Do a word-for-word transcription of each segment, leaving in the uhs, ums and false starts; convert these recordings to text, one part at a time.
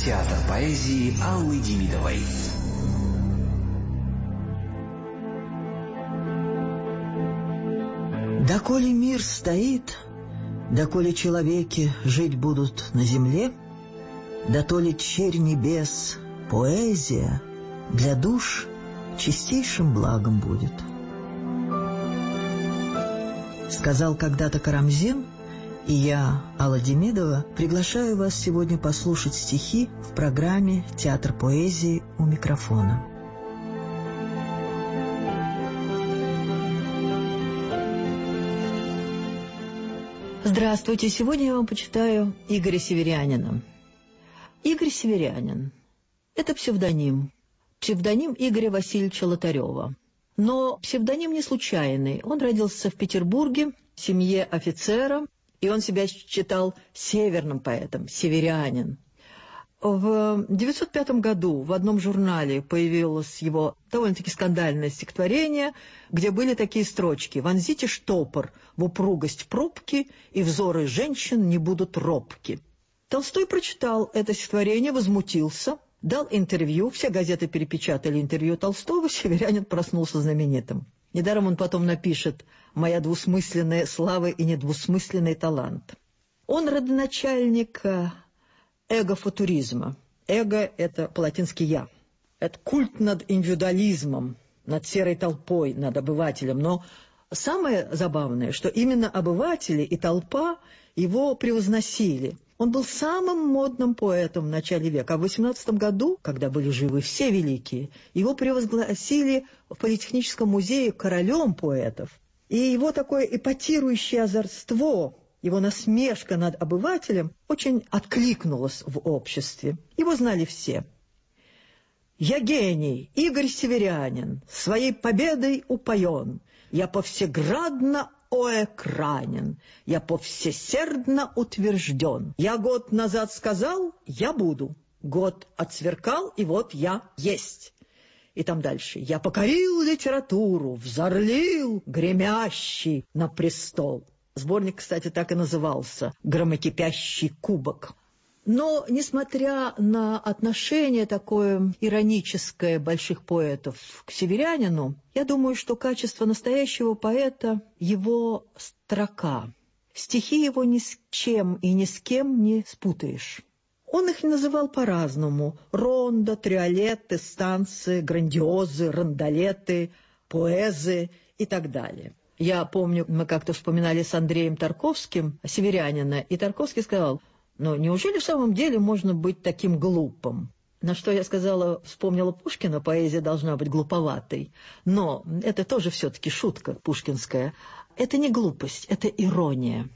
Театр поэзии Аллы Демидовой. Доколе мир стоит, доколе человеки жить будут на земле, дотоле черь небес, поэзия для душ чистейшим благом будет. Сказал когда-то Карамзин, и я, Алла Демидова, приглашаю вас сегодня послушать стихи в программе «Театр поэзии» у микрофона. Здравствуйте! Сегодня я вам почитаю Игоря Северянина. Игорь Северянин – это псевдоним. Псевдоним Игоря Васильевича Лотарева. Но псевдоним не случайный. Он родился в Петербурге в семье офицера, и он себя считал северным поэтом, северянин. В девятьсот пятом году в одном журнале появилось его довольно-таки скандальное стихотворение, где были такие строчки: «Вонзите штопор в упругость пробки, и взоры женщин не будут робки». Толстой прочитал это стихотворение, возмутился, дал интервью, все газеты перепечатали интервью Толстого, Северянин проснулся знаменитым. Недаром он потом напишет «Моя двусмысленная слава и недвусмысленный талант». Он родоначальник эго-футуризма. Эго – это по-латински «я». Это культ над индивидуализмом, над серой толпой, над обывателем. Но самое забавное, что именно обыватели и толпа его превозносили. Он был самым модным поэтом в начале века. А в восемнадцатом году, когда были живы все великие, его превозгласили в Политехническом музее королем поэтов. И его такое эпатирующее озорство, его насмешка над обывателем очень откликнулась в обществе. Его знали все. «Я гений, Игорь Северянин, своей победой упоен. Я повсеградно оэкранен, я повсесердно утвержден. Я год назад сказал, я буду. Год отсверкал, и вот я есть». И там дальше. «Я покорил литературу, взорлил гремящий на престол». Сборник, кстати, так и назывался «Громокипящий кубок». Но, несмотря на отношение такое ироническое больших поэтов к северянину, я думаю, что качество настоящего поэта – его строка. Стихи его ни с чем и ни с кем не спутаешь. Он их называл по-разному – рондо, триолеты, станцы, грандиозы, рондолеты, поэзы и так далее. Я помню, мы как-то вспоминали с Андреем Тарковским северянина, и Тарковский сказал: «Но неужели в самом деле можно быть таким глупым?» На что я сказала, вспомнила Пушкина, поэзия должна быть глуповатой. Но это тоже все-таки шутка пушкинская. Это не глупость, это ирония.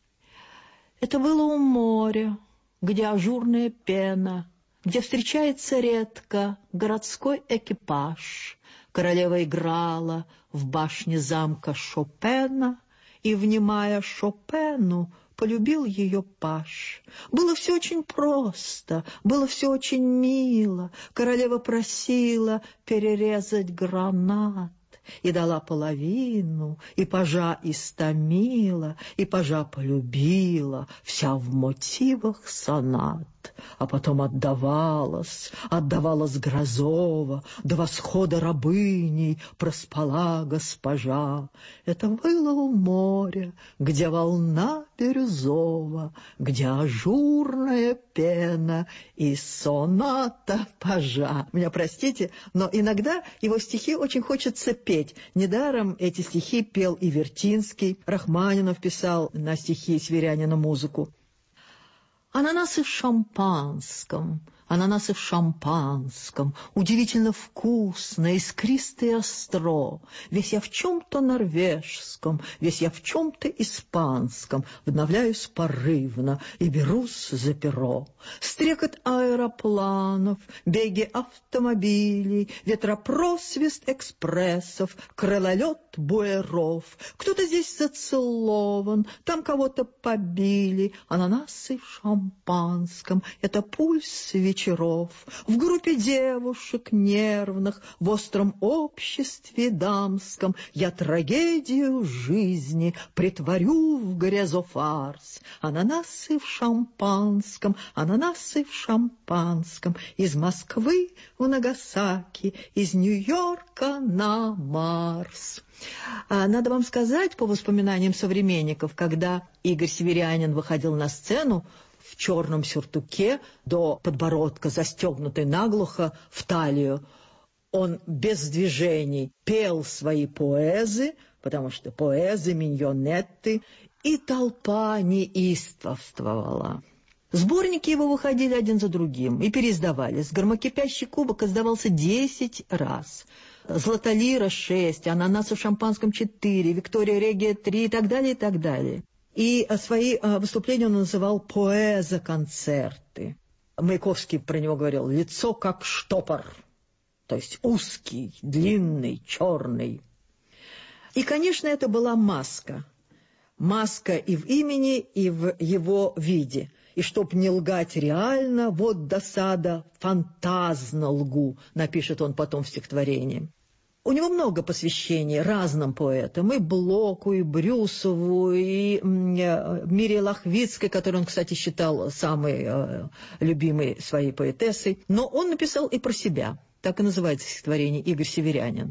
Это было у моря, где ажурная пена, где встречается редко городской экипаж. Королева играла в башне замка Шопена, и, внимая Шопену, полюбил ее паж. Было все очень просто, было все очень мило. Королева просила перерезать гранат, и дала половину, и пажа истомила, и пажа полюбила, вся в мотивах сонат. А потом отдавалась, отдавалась Грозова, до восхода рабыней проспала госпожа. Это было у моря, где волна бирюзова, где ажурная пена и соната пажа. Меня простите, но иногда его стихи очень хочется петь. Недаром эти стихи пел и Вертинский, Рахманинов писал на стихи Северянина музыку. Ананасы в шампанском, ананасы в шампанском, удивительно вкусно, искристо и остро. Весь я в чем-то норвежском, весь я в чем-то испанском, вдохновляюсь порывно и берусь за перо. Стрекот аэропланов, беги автомобилей, ветропросвист экспрессов, крылолет буеров. Кто-то здесь зацелован, там кого-то побили. Ананасы в шампанском — это пульс свечи. вечеров, в группе девушек нервных, в остром обществе дамском я трагедию жизни притворю в грезофарс. Ананасы в шампанском, ананасы в шампанском, из Москвы в Нагасаки, из Нью-Йорка на Марс. Надо вам сказать, по воспоминаниям современников, когда Игорь Северянин выходил на сцену в черном сюртуке, до подбородка застегнутый наглухо в талию, он без движений пел свои поэзы, потому что поэзы, миньонетты, и толпа неистовствовала. Сборники его выходили один за другим и переиздавались. «Громокипящий кубок» издавался десять раз. «Златолира» шесть, «Ананасы в шампанском» четыре, «Виктория Регия» три и так далее, и так далее. И свои выступления он называл «поэзо-концерты». Маяковский про него говорил «лицо как штопор», то есть узкий, длинный, черный. И, конечно, это была маска. Маска и в имени, и в его виде. И чтоб не лгать реально, вот досада, фантазно лгу, напишет он потом в стихотворении. У него много посвящений разным поэтам, и Блоку, и Брюсову, и Мире Лохвицкой, которую он, кстати, считал самой э, любимой своей поэтессой. Но он написал и про себя, так и называется стихотворение «Игорь Северянин».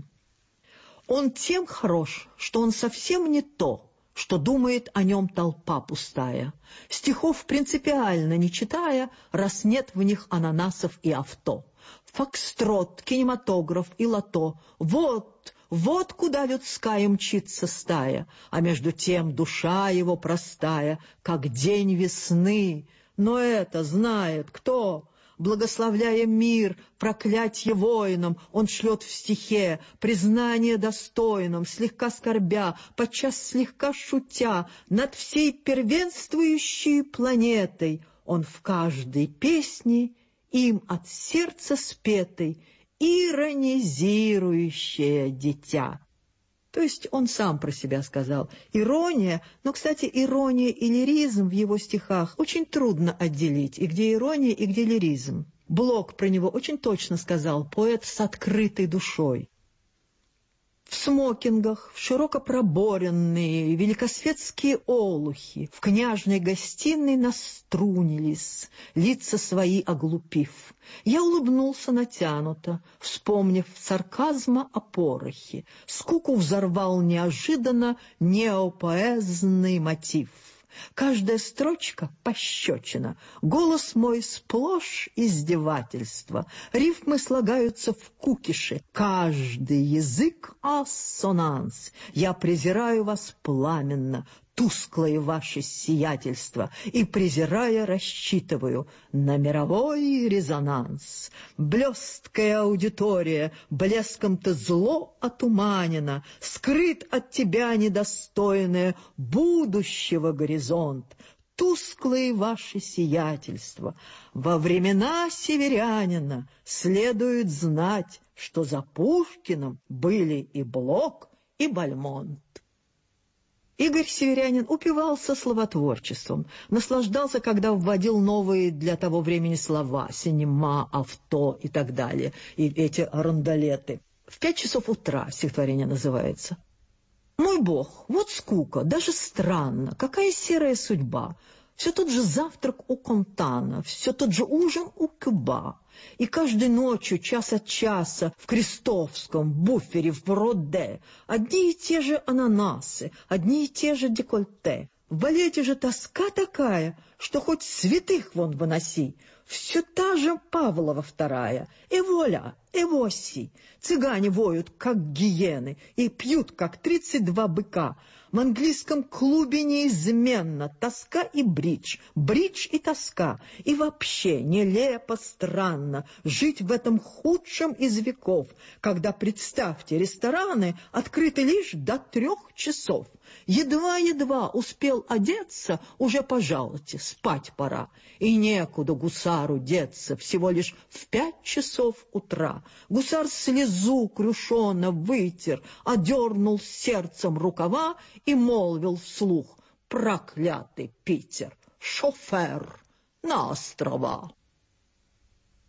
Он тем хорош, что он совсем не то, что думает о нем толпа пустая, стихов принципиально не читая, раз нет в них ананасов и авто. Фокстрот, кинематограф и лото — вот, вот куда людская мчится стая, а между тем душа его простая, как день весны. Но это знает кто? Благословляя мир, проклятье воинам, он шлет в стихе признание достойным, слегка скорбя, подчас слегка шутя, над всей первенствующей планетой. Он в каждой песне им от сердца спетой иронизирующее дитя. То есть он сам про себя сказал. Ирония, но, кстати, ирония и лиризм в его стихах очень трудно отделить. И где ирония, и где лиризм. Блок про него очень точно сказал: поэт с открытой душой. В смокингах, в широко проборенные великосветские олухи, в княжной гостиной наструнились, лица свои оглупив. Я улыбнулся натянуто, вспомнив сарказма о порохе. Скуку взорвал неожиданно неопоэзный мотив. Каждая строчка — пощечина, голос мой сплошь издевательство, рифмы слагаются в кукиши, каждый язык — ассонанс. Я презираю вас пламенно, тусклое ваше сиятельство, и, презирая, рассчитываю на мировой резонанс. Блесткая аудитория, блеском-то зло отуманена, скрыт от тебя недостойное будущего горизонт. Тусклые ваши сиятельства. Во времена северянина следует знать, что за Пушкиным были и Блок, и Бальмонт. Игорь Северянин упивался словотворчеством, наслаждался, когда вводил новые для того времени слова: синема, авто и так далее, и эти рандолеты. «В пять часов утра» стихотворение называется. «Мой бог, вот скука, даже странно, какая серая судьба. Все тот же завтрак у Контана, все тот же ужин у Кюба. И каждой ночью, час от часа, в Крестовском, буфере, в Броде, одни и те же ананасы, одни и те же декольте. В балете же тоска такая, что хоть святых вон выноси. Все та же Павлова вторая, и воля, и воси. Цыгане воют, как гиены, и пьют, как тридцать два быка. В английском клубе неизменно тоска и бридж, бридж и тоска. И вообще нелепо, странно жить в этом худшем из веков, когда, представьте, рестораны открыты лишь до трех часов. Едва-едва успел одеться, уже, пожалуйте, спать пора. И некуда гусару деться, всего лишь в пять часов утра. Гусар слезу крюшона вытер, одернул сердцем рукава и молвил вслух: проклятый Питер, шофер на острова.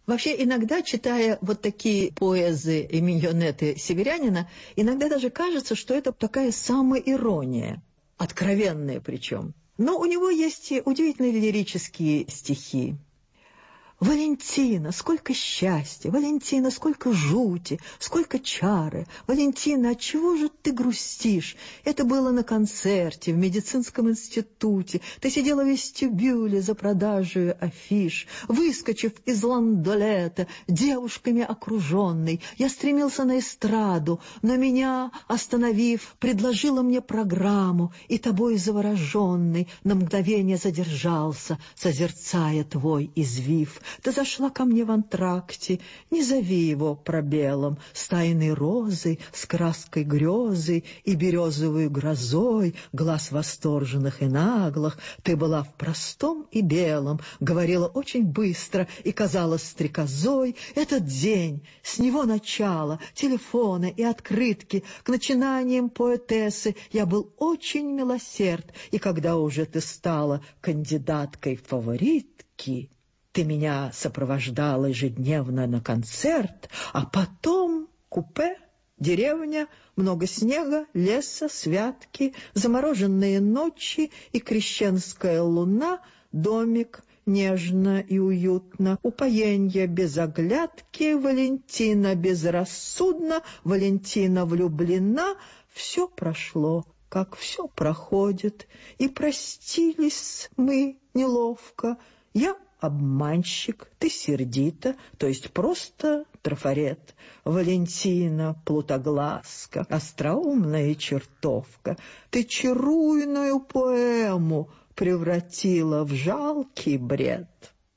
Вообще, иногда, читая вот такие поэзы и миньонеты северянина, иногда даже кажется, что это такая самоирония, откровенная причем. Но у него есть и удивительные лирические стихи. «Валентина, сколько счастья! Валентина, сколько жути! Сколько чары! Валентина, отчего же ты грустишь? Это было на концерте, в медицинском институте. Ты сидела в вестибюле за продажей афиш. Выскочив из ландолета, девушками окруженный, я стремился на эстраду, но меня, остановив, предложила мне программу, и тобой завороженный на мгновение задержался, созерцая твой извив. Ты зашла ко мне в антракте, не зови его пробелом, с тайной розой, с краской грезы и березовой грозой, глаз восторженных и наглых. Ты была в простом и белом, говорила очень быстро и казалась стрекозой. Этот день, с него начало, телефоны и открытки, к начинаниям поэтессы я был очень милосерд, и когда уже ты стала кандидаткой в фаворитки, ты меня сопровождала ежедневно на концерт, а потом купе, деревня, много снега, леса, святки, замороженные ночи и крещенская луна, домик, нежно и уютно, упоенье без оглядки, Валентина безрассудна, Валентина влюблена, все прошло, как все проходит, и простились мы неловко. Я обманщик, ты сердита, то есть просто трафарет. Валентина, плутоглазка, остроумная чертовка, ты чаруйную поэму превратила в жалкий бред.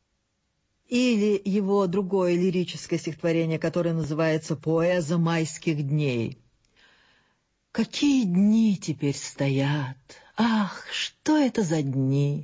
Или его другое лирическое стихотворение, которое называется «Поэза майских дней». Какие дни теперь стоят! Ах, что это за дни!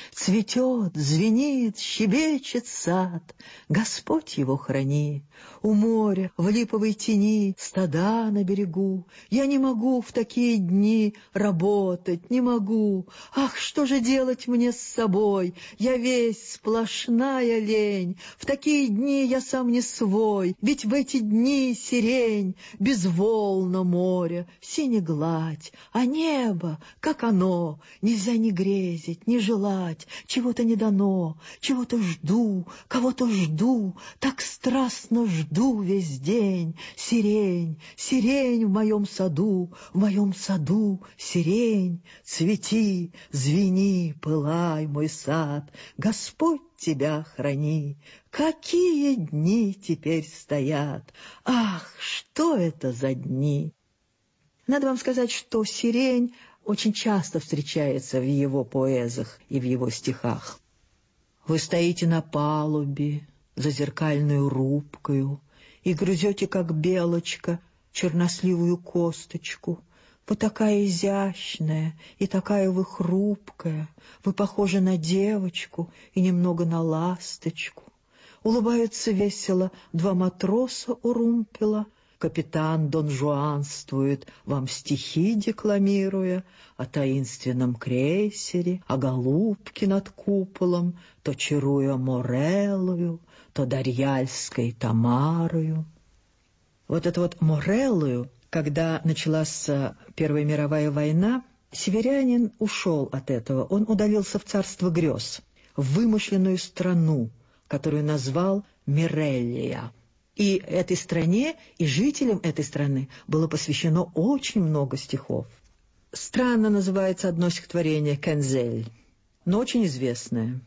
Цветет, звенит, щебечет сад, Господь его храни. У моря, в липовой тени, стада на берегу. Я не могу в такие дни работать, не могу. Ах, что же делать мне с собой? Я весь сплошная лень. В такие дни я сам не свой, ведь в эти дни сирень, безволна море, синяя гладь, а небо, как оно, нельзя ни грезить, ни желать. Чего-то не дано, чего-то жду, кого-то жду, так страстно жду весь день. Сирень, сирень в моем саду, в моем саду сирень. Цвети, звени, пылай, мой сад, Господь тебя храни. Какие дни теперь стоят! Ах, что это за дни! Надо вам сказать, что сирень очень часто встречается в его поэзах и в его стихах. Вы стоите на палубе за зеркальную рубкою и грызете, как белочка, черносливую косточку. Вы такая изящная и такая вы хрупкая, вы похожи на девочку и немного на ласточку. Улыбаются весело два матроса у румпела, капитан Дон Жуанствует, вам стихи декламируя о таинственном крейсере, о голубке над куполом, то чаруя Мореллою, то Дарьяльской Тамарою. Вот это вот Мореллою, когда началась Первая мировая война, северянин ушел от этого, он удалился в царство грез, в вымышленную страну, которую назвал Мирелия. И этой стране, и жителям этой страны было посвящено очень много стихов. Странно называется одно стихотворение «Кензель», но очень известное.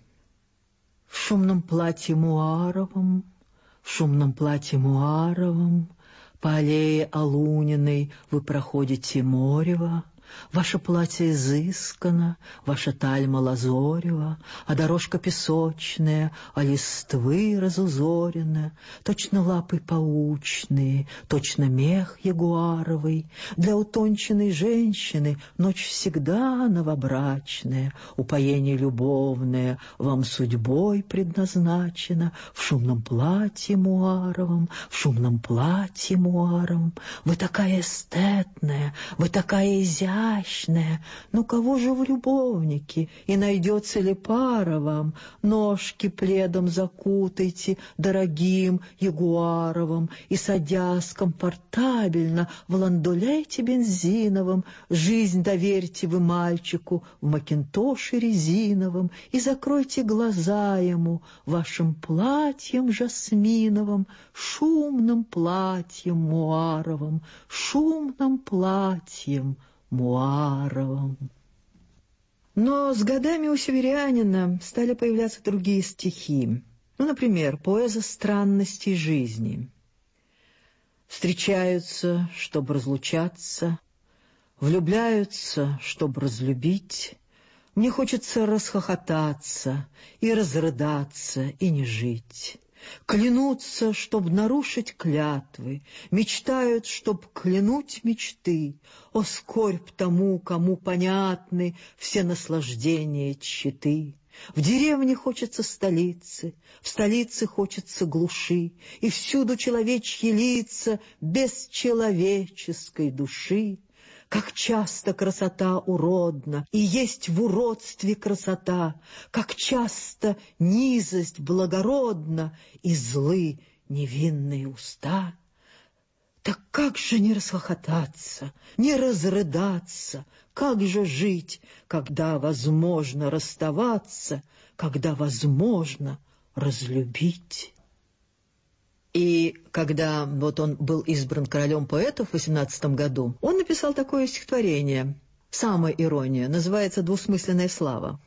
В шумном платье муаровом, в шумном платье муаровом, по аллее Алуниной вы проходите морево. Ваше платье изысканно, ваша тальма лазорева, а дорожка песочная, а листвы разузорена, точно лапы паучные, точно мех ягуаровый. Для утонченной женщины ночь всегда новобрачная, упоение любовное вам судьбой предназначено. В шумном платье муаровом, в шумном платье муаровом, вы такая эстетная, вы такая изящная, изящная, ну кого же в любовники, и найдется ли пара вам? Ножки пледом закутайте, дорогим ягуаровым, и, садясь комфортабельно в ландолете бензиновом, жизнь доверьте вы мальчику в макинтоше резиновом, и закройте глаза ему вашим платьем жасминовым, шумным платьем муаровым, шумным платьем муаровым. Но с годами у северянина стали появляться другие стихи. Ну, например, поэза странностей жизни. Встречаются, чтобы разлучаться, влюбляются, чтобы разлюбить. Мне хочется расхохотаться и разрыдаться, и не жить. Клянутся, чтоб нарушить клятвы, мечтают, чтоб клянуть мечты. О, скорбь тому, кому понятны все наслаждения тщеты. В деревне хочется столицы, в столице хочется глуши, и всюду человечьи лица без человеческой души. Как часто красота уродна, и есть в уродстве красота, как часто низость благородна, и злы невинные уста. Так как же не расхохотаться, не разрыдаться, как же жить, когда возможно расставаться, когда возможно разлюбить? И когда вот он был избран королем поэтов в восемнадцатом году, он написал такое стихотворение, самая ирония, называется «Двусмысленная слава».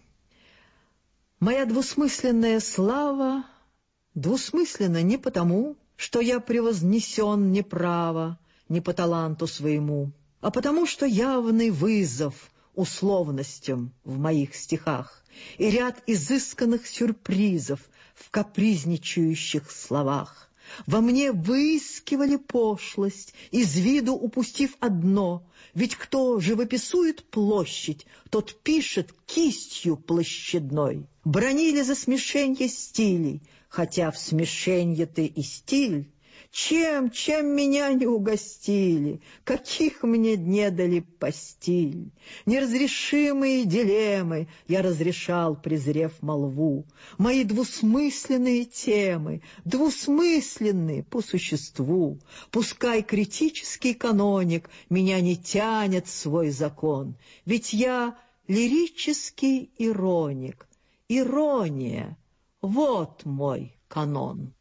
«Моя двусмысленная слава двусмысленна не потому, что я превознесен неправо, не по таланту своему, а потому, что явный вызов условностям в моих стихах и ряд изысканных сюрпризов в капризничающих словах. Во мне выискивали пошлость, из виду упустив одно, ведь кто живописует площадь, тот пишет кистью площадной. Бранили за смешенье стилей, хотя в смешенье ты и стиль. Чем, чем меня не угостили, каких мне не дали постиль. Неразрешимые дилеммы я разрешал, презрев молву. Мои двусмысленные темы, двусмысленные по существу. Пускай критический каноник меня не тянет в свой закон, ведь я лирический ироник. Ирония — вот мой канон».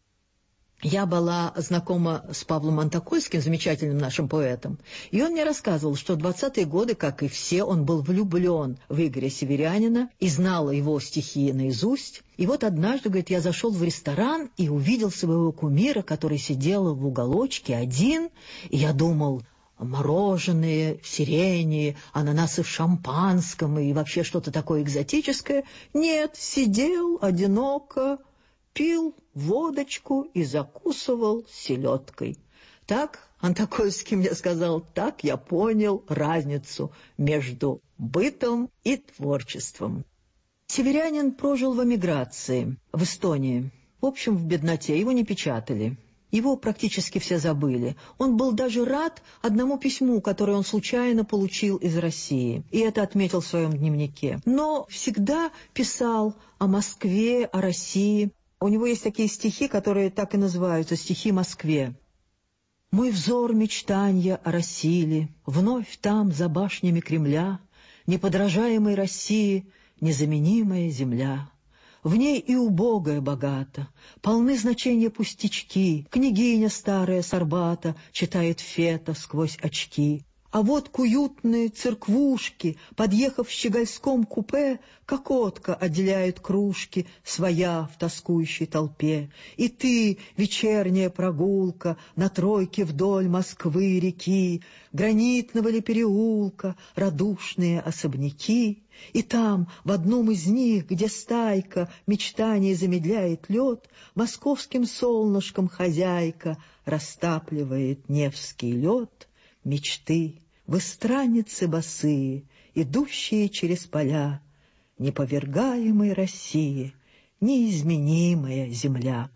Я была знакома с Павлом Антокольским, замечательным нашим поэтом, и он мне рассказывал, что в двадцатые годы, как и все, он был влюблен в Игоря Северянина и знал его стихи наизусть. И вот однажды, говорит, я зашел в ресторан и увидел своего кумира, который сидел в уголочке один, и я думал: мороженое, сирени, ананасы в шампанском и вообще что-то такое экзотическое. Нет, сидел одиноко, пил водочку и закусывал селедкой. Так Антокольский мне сказал, так я понял разницу между бытом и творчеством. Северянин прожил в эмиграции, в Эстонии. В общем, в бедноте, его не печатали. Его практически все забыли. Он был даже рад одному письму, которое он случайно получил из России, и это отметил в своем дневнике. Но всегда писал о Москве, о России. У него есть такие стихи, которые так и называются «Стихи Москве». «Мой взор мечтанья оросили, вновь там, за башнями Кремля, неподражаемой России незаменимая земля. В ней и убогая богата, полны значения пустячки, княгиня старая с Арбата читает Фета сквозь очки. А вот к уютной церквушке, подъехав в щегольском купе, кокотка отделяет кружки, своя в тоскующей толпе. И ты, вечерняя прогулка, на тройке вдоль Москвы реки, гранитного ли переулка, радушные особняки. И там, в одном из них, где стайка мечтаний замедляет лед, московским солнышком хозяйка растапливает невский лед. Мечты, вы странницы босые, идущие через поля, неповергаемой России, неизменимая земля.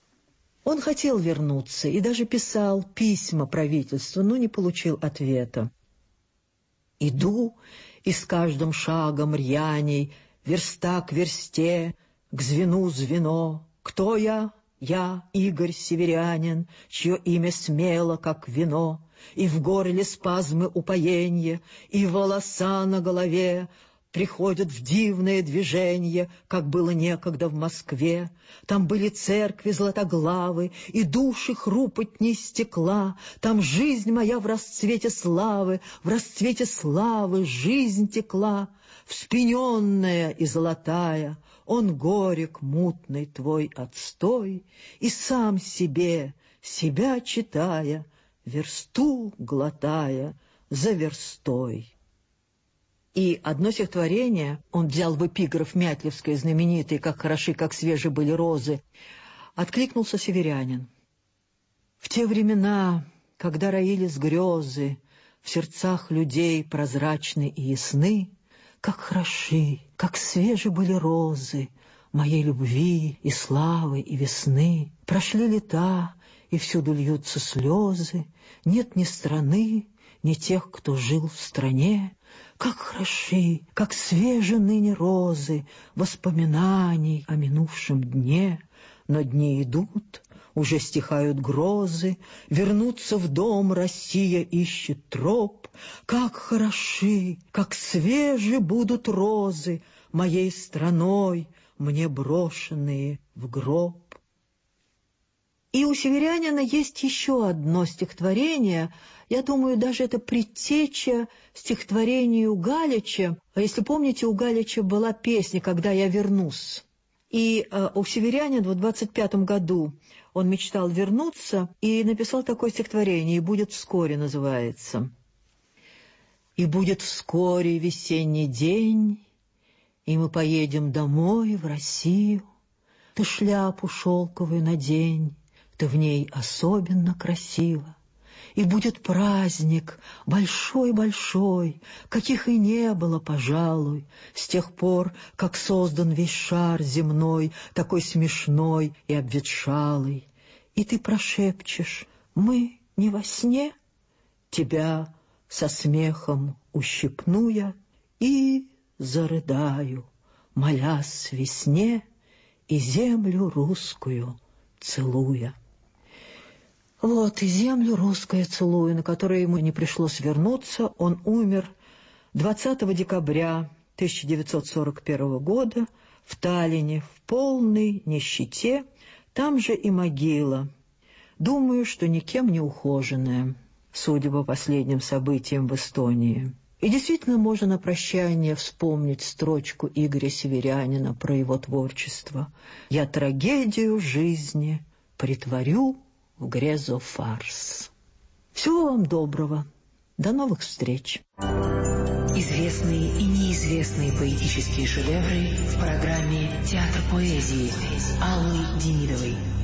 Он хотел вернуться и даже писал письма правительству, но не получил ответа. Иду, и с каждым шагом рьяней, верста к версте, к звену звено. Кто я? Я, Игорь Северянин, чье имя смело, как вино, и в горле спазмы упоенья, и волоса на голове приходят в дивное движение, как было некогда в Москве. Там были церкви златоглавы, и души хрупотней стекла. Там жизнь моя в расцвете славы, в расцвете славы жизнь текла. Вспененная и золотая, он горек мутный твой отстой, и сам себе, себя читая, версту глотая за верстой. И одно стихотворение он взял в эпиграф Мятлевской, знаменитый «Как хороши, как свежи были розы», откликнулся северянин. В те времена, когда роились грезы, в сердцах людей прозрачны и ясны, как хороши, как свежи были розы моей любви и славы и весны. Прошли лета, и всюду льются слезы, нет ни страны, ни тех, кто жил в стране. Как хороши, как свежи ныне розы воспоминаний о минувшем дне. Но дни идут, уже стихают грозы, вернуться в дом Россия ищет троп. Как хороши, как свежи будут розы моей страной, мне брошенные в гроб. И у северянина есть еще одно стихотворение, я думаю, даже это предтеча стихотворению Галича. А если помните, у Галича была песня «Когда я вернусь». И э, у северянина в двадцать пятом году он мечтал вернуться и написал такое стихотворение «И будет вскоре» называется. «И будет вскоре весенний день, и мы поедем домой в Россию. Ты шляпу шелковую надень, ты в ней особенно красива. И будет праздник большой-большой, каких и не было, пожалуй, с тех пор, как создан весь шар земной, такой смешной и обветшалый. И ты прошепчешь: мы не во сне? Тебя со смехом ущипну я и зарыдаю, молясь весне и землю русскую целуя». Вот и землю русскую целую, на которой ему не пришлось вернуться. Он умер двадцатого декабря тысяча девятьсот сорок первого года в Таллине в полной нищете. Там же и могила. Думаю, что никем не ухоженная, судя по последним событиям в Эстонии. И действительно можно на прощание вспомнить строчку Игоря Северянина про его творчество: «Я трагедию жизни притворю в грезо-фарс». Всего вам доброго. До новых встреч. Известные и неизвестные поэтические шедевры в программе «Театр поэзии» Аллы Демидовой.